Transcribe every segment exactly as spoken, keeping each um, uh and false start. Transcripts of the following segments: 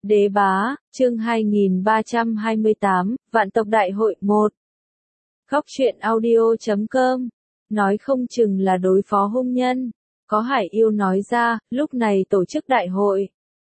Đế bá, chương hai nghìn ba trăm hai mươi tám, Vạn tộc đại hội một. Góc truyện audio chấm com. Nói không chừng là đối phó hung nhân. Có Hải Yêu nói ra, lúc này tổ chức đại hội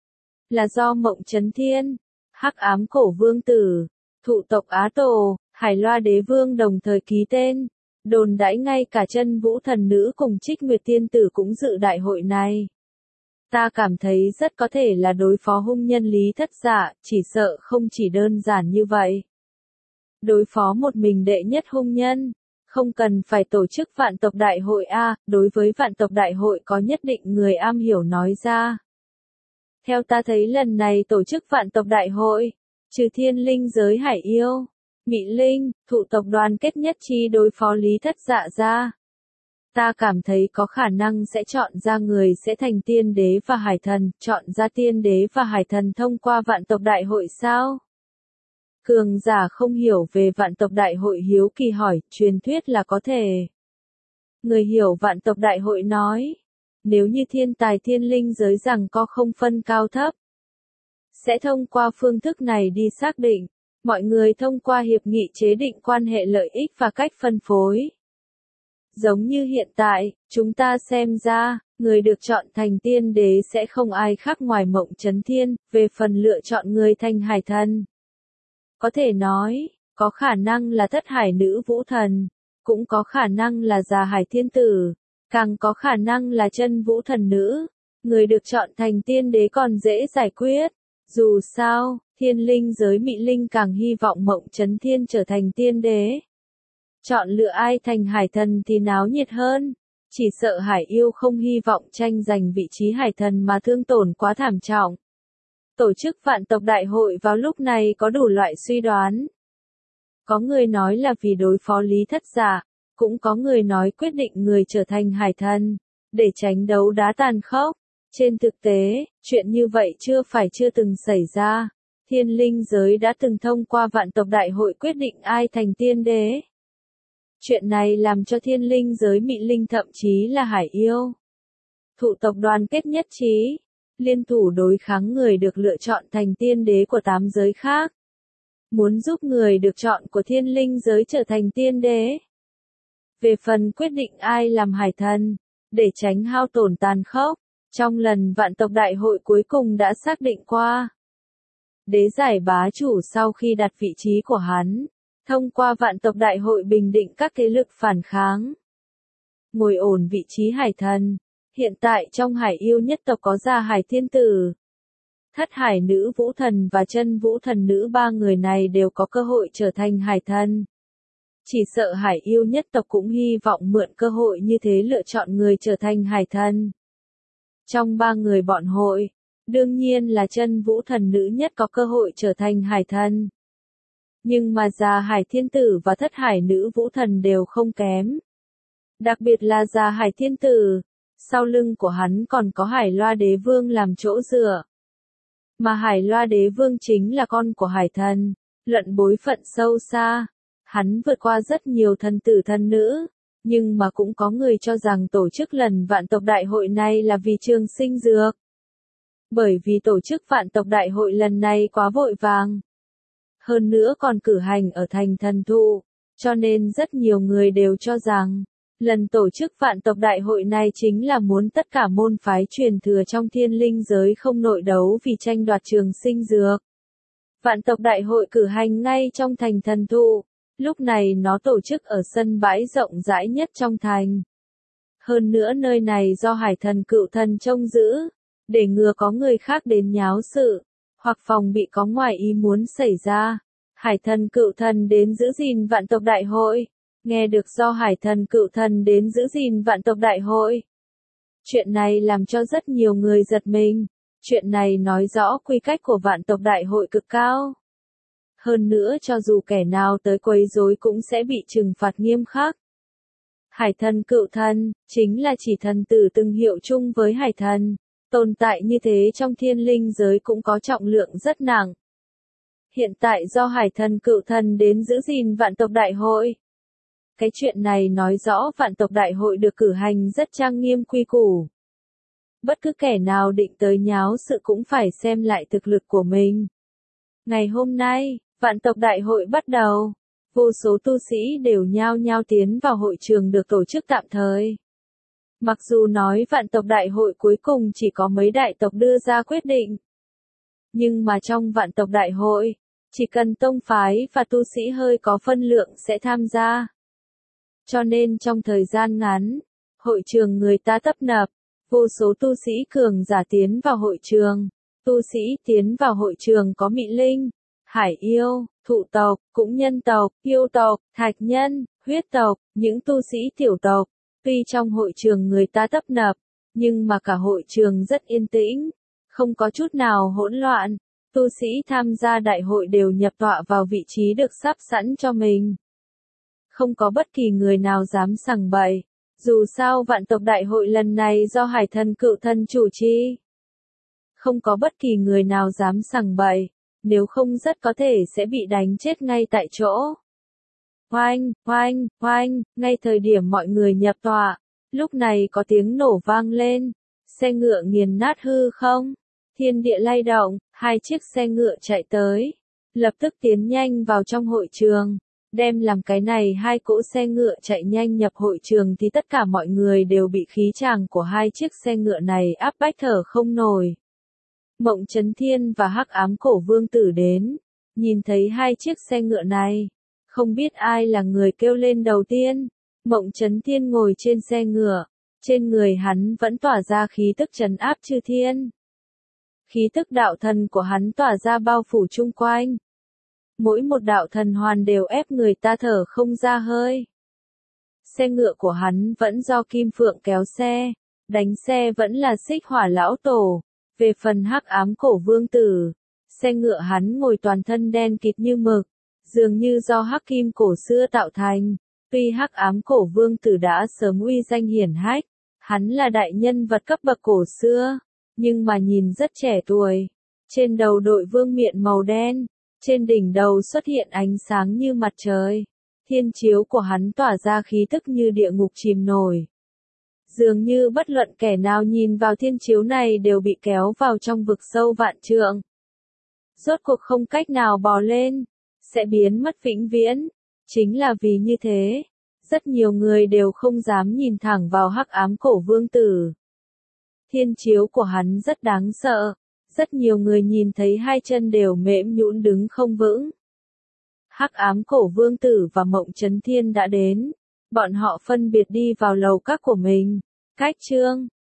là do Mộng Chấn Thiên, Hắc Ám Cổ Vương Tử, Thụ tộc Á Tổ, Hải Loa Đế Vương đồng thời ký tên. Đồn đãi ngay cả Chân Vũ Thần Nữ cùng Trích Nguyệt Tiên Tử cũng dự đại hội này. Ta cảm thấy rất có thể là đối phó hung nhân Lý Thất Dạ, chỉ sợ không chỉ đơn giản như vậy. Đối phó một mình đệ nhất hung nhân, không cần phải tổ chức vạn tộc đại hội a, đối với vạn tộc đại hội có nhất định người am hiểu nói ra. Theo ta thấy lần này tổ chức vạn tộc đại hội, trừ thiên linh giới Hải Yêu, Mị Linh, Thụ tộc đoàn kết nhất trí đối phó Lý Thất Dạ ra. Ta cảm thấy có khả năng sẽ chọn ra người sẽ thành tiên đế và hải thần, chọn ra tiên đế và hải thần thông qua vạn tộc đại hội sao? Cường giả không hiểu về vạn tộc đại hội hiếu kỳ hỏi, truyền thuyết là có thể. Người hiểu vạn tộc đại hội nói, nếu như thiên tài thiên linh giới rằng có không phân cao thấp, sẽ thông qua phương thức này đi xác định, mọi người thông qua hiệp nghị chế định quan hệ lợi ích và cách phân phối. Giống như hiện tại, chúng ta xem ra, người được chọn thành tiên đế sẽ không ai khác ngoài Mộng Chấn Thiên, về phần lựa chọn người thành hải thần. Có thể nói, có khả năng là Thất Hải Nữ Vũ Thần, cũng có khả năng là Già Hải Thiên Tử, càng có khả năng là Chân Vũ Thần Nữ. Người được chọn thành tiên đế còn dễ giải quyết. Dù sao, thiên linh giới Mị Linh càng hy vọng Mộng Chấn Thiên trở thành tiên đế. Chọn lựa ai thành hải thần thì náo nhiệt hơn. Chỉ sợ Hải Yêu không hy vọng tranh giành vị trí hải thần mà thương tổn quá thảm trọng. Tổ chức vạn tộc đại hội vào lúc này có đủ loại suy đoán. Có người nói là vì đối phó Lý Thất Dạ, cũng có người nói quyết định người trở thành hải thần, để tránh đấu đá tàn khốc. Trên thực tế, chuyện như vậy chưa phải chưa từng xảy ra. Thiên linh giới đã từng thông qua vạn tộc đại hội quyết định ai thành tiên đế. Chuyện này làm cho thiên linh giới Mị Linh thậm chí là Hải Yêu, Thụ tộc đoàn kết nhất trí, liên thủ đối kháng người được lựa chọn thành tiên đế của tám giới khác. Muốn giúp người được chọn của thiên linh giới trở thành tiên đế. Về phần quyết định ai làm hải thần, để tránh hao tổn tàn khốc, trong lần vạn tộc đại hội cuối cùng đã xác định qua. Đế giải bá chủ sau khi đặt vị trí của hắn, thông qua vạn tộc đại hội bình định các thế lực phản kháng. Ngồi ổn vị trí hải thần. Hiện tại trong Hải Yêu nhất tộc có Già Hải Thiên Tử, Thất Hải Nữ Vũ Thần và Chân Vũ Thần Nữ, ba người này đều có cơ hội trở thành hải thần. Chỉ sợ Hải Yêu nhất tộc cũng hy vọng mượn cơ hội như thế lựa chọn người trở thành hải thần. Trong ba người bọn hội, đương nhiên là Chân Vũ Thần Nữ nhất có cơ hội trở thành hải thần. Nhưng mà Già Hải Thiên Tử và Thất Hải Nữ Vũ Thần đều không kém. Đặc biệt là Già Hải Thiên Tử, sau lưng của hắn còn có Hải Loa Đế Vương làm chỗ dựa. Mà Hải Loa Đế Vương chính là con của hải thần, luận bối phận sâu xa. Hắn vượt qua rất nhiều thần tử thần nữ, nhưng mà cũng có người cho rằng tổ chức lần vạn tộc đại hội này là vì trường sinh dược. Bởi vì tổ chức vạn tộc đại hội lần này quá vội vàng. Hơn nữa còn cử hành ở thành Thần Thụ, cho nên rất nhiều người đều cho rằng, lần tổ chức vạn tộc đại hội này chính là muốn tất cả môn phái truyền thừa trong thiên linh giới không nội đấu vì tranh đoạt trường sinh dược. Vạn tộc đại hội cử hành ngay trong thành Thần Thụ, lúc này nó tổ chức ở sân bãi rộng rãi nhất trong thành. Hơn nữa nơi này do hải thần cựu thần trông giữ, để ngừa có người khác đến nháo sự, hoặc phòng bị có ngoài ý muốn xảy ra. Hải thần cựu thần đến giữ gìn vạn tộc đại hội. Nghe được do hải thần cựu thần đến giữ gìn vạn tộc đại hội. Chuyện này làm cho rất nhiều người giật mình. Chuyện này nói rõ quy cách của vạn tộc đại hội cực cao. Hơn nữa cho dù kẻ nào tới quấy rối cũng sẽ bị trừng phạt nghiêm khắc. Hải thần cựu thần, chính là chỉ thần tử từng hiệu chung với hải thần. Tồn tại như thế trong thiên linh giới cũng có trọng lượng rất nặng. Hiện tại do hải thần cựu thần đến giữ gìn vạn tộc đại hội. Cái chuyện này nói rõ vạn tộc đại hội được cử hành rất trang nghiêm quy củ. Bất cứ kẻ nào định tới nháo sự cũng phải xem lại thực lực của mình. Ngày hôm nay, vạn tộc đại hội bắt đầu. Vô số tu sĩ đều nhao nhao tiến vào hội trường được tổ chức tạm thời. Mặc dù nói vạn tộc đại hội cuối cùng chỉ có mấy đại tộc đưa ra quyết định. Nhưng mà trong vạn tộc đại hội, chỉ cần tông phái và tu sĩ hơi có phân lượng sẽ tham gia. Cho nên trong thời gian ngắn, hội trường người ta tấp nập, vô số tu sĩ cường giả tiến vào hội trường. Tu sĩ tiến vào hội trường có Mị Linh, Hải Yêu, Thụ tộc, cũng Nhân tộc, Yêu tộc, Thạch Nhân, Huyết tộc, những tu sĩ tiểu tộc. Tuy trong hội trường người ta tấp nập, nhưng mà cả hội trường rất yên tĩnh, không có chút nào hỗn loạn. Tu sĩ tham gia đại hội đều nhập tọa vào vị trí được sắp sẵn cho mình. Không có bất kỳ người nào dám sằng bậy. Dù sao vạn tộc đại hội lần này do Hải Thần Cự Thần chủ trì. Không có bất kỳ người nào dám sằng bậy, nếu không rất có thể sẽ bị đánh chết ngay tại chỗ. Oanh, oanh, oanh, ngay thời điểm mọi người nhập tọa, lúc này có tiếng nổ vang lên, xe ngựa nghiền nát hư không, thiên địa lay động, hai chiếc xe ngựa chạy tới, lập tức tiến nhanh vào trong hội trường, đem làm cái này hai cỗ xe ngựa chạy nhanh nhập hội trường thì tất cả mọi người đều bị khí tràng của hai chiếc xe ngựa này áp bách thở không nổi. Mộng Chấn Thiên và Hắc Ám Cổ Vương Tử đến, nhìn thấy hai chiếc xe ngựa này. Không biết ai là người kêu lên đầu tiên. Mộng Chấn Thiên ngồi trên xe ngựa, trên người hắn vẫn tỏa ra khí tức trấn áp chư thiên. Khí tức đạo thần của hắn tỏa ra bao phủ chung quanh. Mỗi một đạo thần hoàn đều ép người ta thở không ra hơi. Xe ngựa của hắn vẫn do Kim Phượng kéo xe, đánh xe vẫn là Xích Hỏa lão tổ. Về phần Hắc Ám Cổ Vương Tử, xe ngựa hắn ngồi toàn thân đen kịt như mực. Dường như do hắc kim cổ xưa tạo thành, tuy Hắc Ám Cổ Vương Tử đã sớm uy danh hiển hách, hắn là đại nhân vật cấp bậc cổ xưa, nhưng mà nhìn rất trẻ tuổi. Trên đầu đội vương miện màu đen, trên đỉnh đầu xuất hiện ánh sáng như mặt trời. Thiên chiếu của hắn tỏa ra khí tức như địa ngục chìm nổi. Dường như bất luận kẻ nào nhìn vào thiên chiếu này đều bị kéo vào trong vực sâu vạn trượng. Rốt cuộc không cách nào bò lên, sẽ biến mất vĩnh viễn. Chính là vì như thế, rất nhiều người đều không dám nhìn thẳng vào Hắc Ám Cổ Vương Tử. Thiên chiếu của hắn rất đáng sợ, rất nhiều người nhìn thấy hai chân đều mềm nhũn đứng không vững. Hắc Ám Cổ Vương Tử và Mộng Chấn Thiên đã đến, bọn họ phân biệt đi vào lầu các của mình. Cách chương